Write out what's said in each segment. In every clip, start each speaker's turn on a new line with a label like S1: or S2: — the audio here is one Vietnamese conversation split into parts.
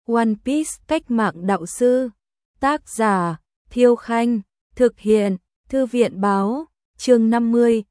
S1: One Piece cách mạng đạo sư. Tác giả Thiêu Khanh. Thực hiện Thư viện báo. Chương 50.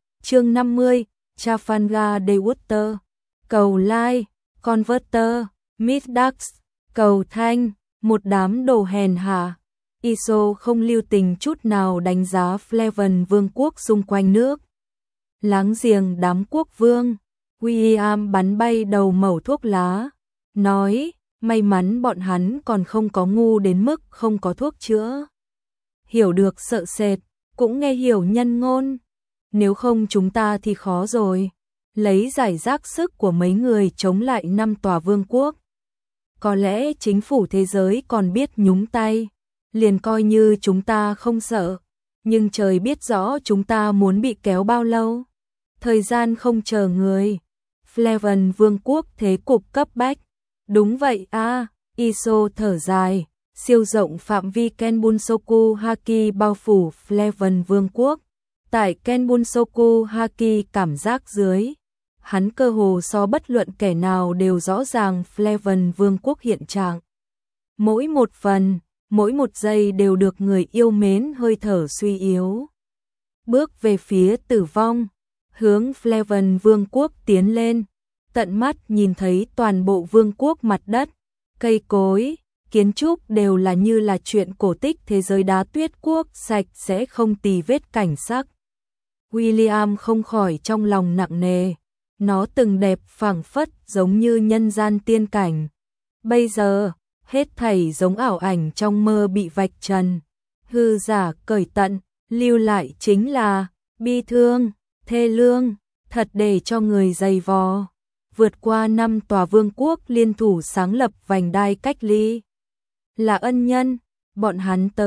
S1: Trafalgar Day Water. Cầu Lai. Converter. Middax. Cầu Thanh. Một đám đồ hèn hạ. Iso không lưu tình chút nào đánh giá Flavan vương quốc xung quanh nước láng giềng đám quốc vương. William bắn bay đầu mẩu thuốc lá, nói, may mắn bọn hắn còn không có ngu đến mức không có thuốc chữa. Hiểu được sợ sệt, cũng nghe hiểu nhân ngôn. Nếu không chúng ta thì khó rồi. Lấy giải rác sức của mấy người chống lại 5 tòa vương quốc. Có lẽ chính phủ thế giới còn biết nhúng tay. Liền coi như chúng ta không sợ. Nhưng trời biết rõ chúng ta muốn bị kéo bao lâu. Thời gian không chờ người. Flavan vương quốc thế cục cấp bách. Đúng vậy a. Iso thở dài. Siêu rộng phạm vi Kenbunsoku Haki bao phủ Flavan vương quốc. Tại Kenbunsoku Haki cảm giác dưới, hắn cơ hồ so bất luận kẻ nào đều rõ ràng Flavan vương quốc hiện trạng. Mỗi một phần, mỗi một giây đều được người yêu mến hơi thở suy yếu. Bước về phía tử vong, hướng Flavan vương quốc tiến lên, tận mắt nhìn thấy toàn bộ vương quốc mặt đất, cây cối, kiến trúc đều là như là chuyện cổ tích thế giới đá tuyết quốc sạch sẽ không tì vết cảnh sắc. William không khỏi trong lòng nặng nề, nó từng đẹp phảng phất giống như nhân gian tiên cảnh. Bây giờ, hết thảy giống ảo ảnh trong mơ bị vạch trần, hư giả cởi tận, lưu lại chính là bi thương, thê lương, thật để cho người dày vò. Vượt qua 5 tòa vương quốc liên thủ sáng lập vành đai cách ly. Là ân nhân, bọn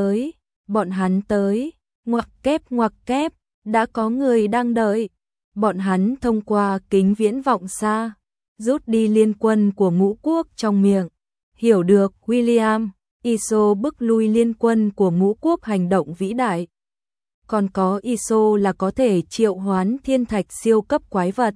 S1: hắn tới, ngoặc kép, đã có người đang đợi. Bọn hắn thông qua kính viễn vọng xa, rút đi liên quân của ngũ quốc trong miệng. Hiểu được William, Iso bức lui liên quân của ngũ quốc hành động vĩ đại. Còn có Iso là có thể triệu hoán thiên thạch siêu cấp quái vật.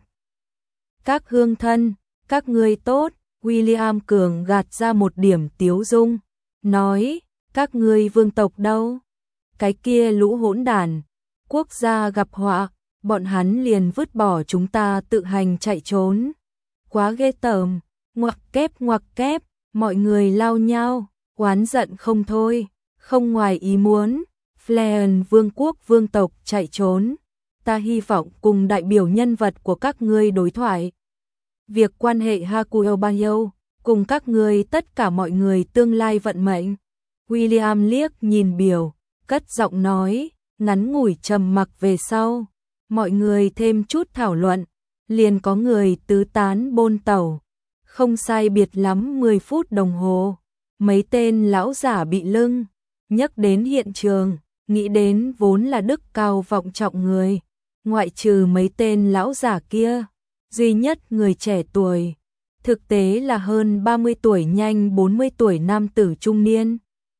S1: Các hương thân, các ngươi tốt, William cường gạt ra một điểm tiếu dung, nói, các ngươi vương tộc đâu? Cái kia lũ hỗn đản, quốc gia gặp họa, bọn hắn liền vứt bỏ chúng ta tự hành chạy trốn. Quá ghê tởm, ngoặc kép, mọi người lao nhau, oán giận không thôi, không ngoài ý muốn, Flavan vương quốc vương tộc chạy trốn. Ta hy vọng cùng đại biểu nhân vật của các ngươi đối thoại. Việc quan hệ Hakuyo Banyo, cùng các ngươi tất cả mọi người tương lai vận mệnh. William liếc nhìn biểu, cất giọng nói, ngắn ngủi trầm mặc về sau. Mọi người thêm chút thảo luận, liền có người tứ tán bôn tẩu. Không sai biệt lắm 10 phút đồng hồ, mấy tên lão giả bị lưng nhấc đến hiện trường, nghĩ đến vốn là đức cao vọng trọng người. Ngoại trừ mấy tên lão giả kia, duy nhất người trẻ tuổi, thực tế là hơn 30 tuổi nhanh 40 tuổi nam tử trung niên.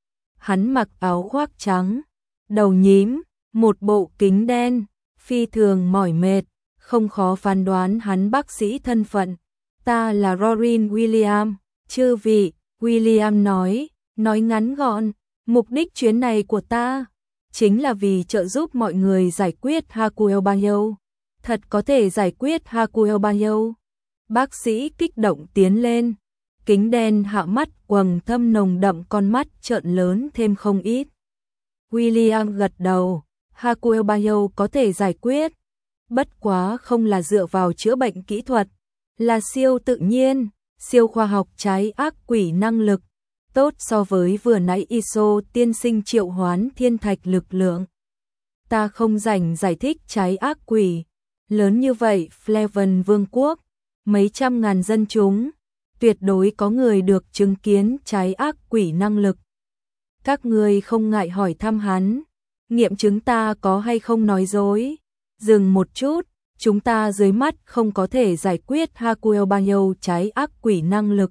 S1: Hắn mặc áo khoác trắng, đầu nhím, một bộ kính đen, phi thường mỏi mệt, không khó phán đoán hắn bác sĩ thân phận. Ta là Rorin William, chư vị, William nói ngắn gọn, mục đích chuyến này của ta chính là vì trợ giúp mọi người giải quyết Hakuyo Banyo. Thật có thể giải quyết Hakuyo Banyo. Bác sĩ kích động tiến lên, kính đen hạ mắt quầng thâm nồng đậm, con mắt trợn lớn thêm không ít. William gật đầu, Hakuyo Banyo có thể giải quyết, bất quá không là dựa vào chữa bệnh kỹ thuật, là siêu tự nhiên, siêu khoa học trái ác quỷ năng lực, tốt so với vừa nãy Iso tiên sinh triệu hoán thiên thạch lực lượng. Ta không rảnh giải thích trái ác quỷ, lớn như vậy Flavan vương quốc, mấy trăm ngàn dân chúng, tuyệt đối có người được chứng kiến trái ác quỷ năng lực. Các ngươi không ngại hỏi thăm hắn, nghiệm chứng ta có hay không nói dối. Dừng một chút, chúng ta dưới mắt không có thể giải quyết Hakuyo Banyo trái ác quỷ năng lực.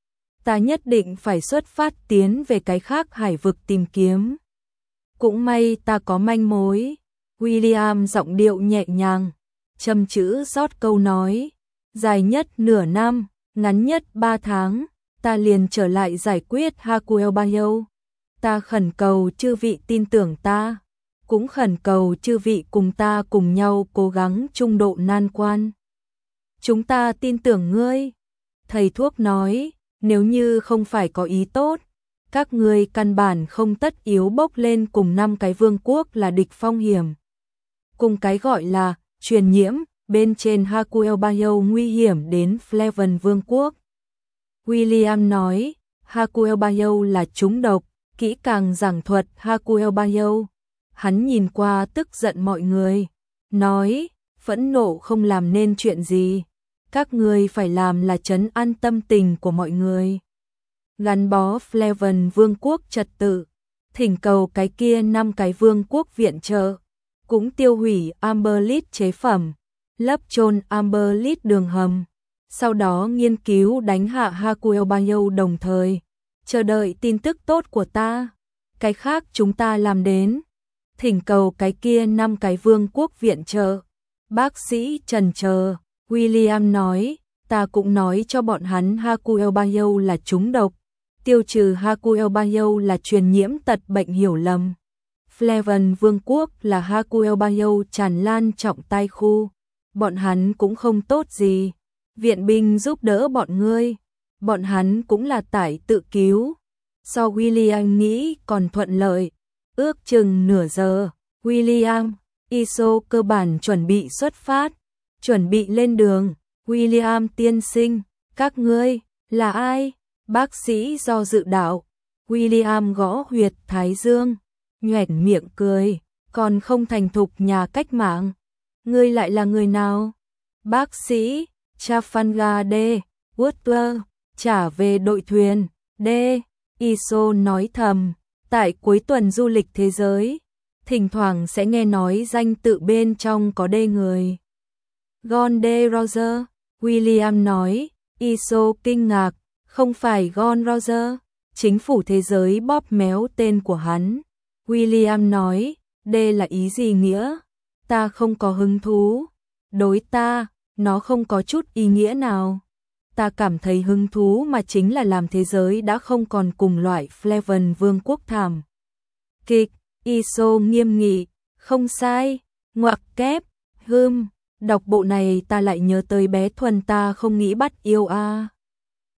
S1: Ta nhất định phải xuất phát tiến về cái khác hải vực tìm kiếm. Cũng may ta có manh mối. William giọng điệu nhẹ nhàng, châm chữ rót câu nói, dài nhất nửa năm, ngắn nhất 3 tháng, ta liền trở lại giải quyết Hakuel Bayou. Ta khẩn cầu chư vị tin tưởng ta, cũng khẩn cầu chư vị cùng ta cùng nhau cố gắng trung độ nan quan. Chúng ta tin tưởng ngươi. Thầy thuốc nói, nếu như không phải có ý tốt, các ngươi căn bản không tất yếu bốc lên cùng 5 cái vương quốc là địch phong hiểm. Cùng cái gọi là truyền nhiễm bên trên Hakuel Bayou nguy hiểm đến Fleven vương quốc. William nói, Hakuel Bayou là trúng độc, kỹ càng giảng thuật Hakuel Bayou. Hắn nhìn qua tức giận mọi người, nói, phẫn nộ không làm nên chuyện gì. Các ngươi phải làm là trấn an tâm tình của mọi người. Gắn bó Fleven vương quốc trật tự, thỉnh cầu cái kia 5 cái vương quốc viện trợ, cũng tiêu hủy Amberlit chế phẩm, lấp chôn Amberlit đường hầm, sau đó nghiên cứu đánh hạ Hakuel Bayou đồng thời, chờ đợi tin tức tốt của ta. Cái khác chúng ta làm đến, thỉnh cầu cái kia 5 cái vương quốc viện trợ. Bác sĩ trần chờ, William nói, ta cũng nói cho bọn hắn Hakuel Bayou là trúng độc, tiêu trừ Hakuel Bayou là truyền nhiễm tật bệnh hiểu lầm. Fleven vương quốc là Hakuel Bayou tràn lan trọng tai khu, bọn hắn cũng không tốt gì, viện binh giúp đỡ bọn ngươi, bọn hắn cũng là tải tự cứu. So William nghĩ còn thuận lợi, ước chừng nửa giờ, William, ISO cơ bản chuẩn bị xuất phát, chuẩn bị lên đường. William tiên sinh, các ngươi là ai? Bác sĩ do dự đạo. William gõ huyệt thái dương, nhoẻn miệng cười, còn không thành thục nhà cách mạng. Ngươi lại là người nào? Bác sĩ Trafalgar D. Woodward, trả về đội thuyền D. ISO nói thầm, tại cuối tuần du lịch thế giới, thỉnh thoảng sẽ nghe nói danh tự bên trong có D người. John D. Roger, William nói, ISO kinh ngạc, không phải John Roger, chính phủ thế giới bóp méo tên của hắn. William nói, D là ý gì nghĩa? Ta không có hứng thú. Đối ta, nó không có chút ý nghĩa nào. Ta cảm thấy hứng thú mà chính là làm thế giới đã không còn cùng loại Fleven vương quốc thảm kịch. ISO nghiêm nghị, không sai, ngoặc kép, đọc bộ này ta lại nhớ tới bé Thuần ta không nghĩ bắt yêu a.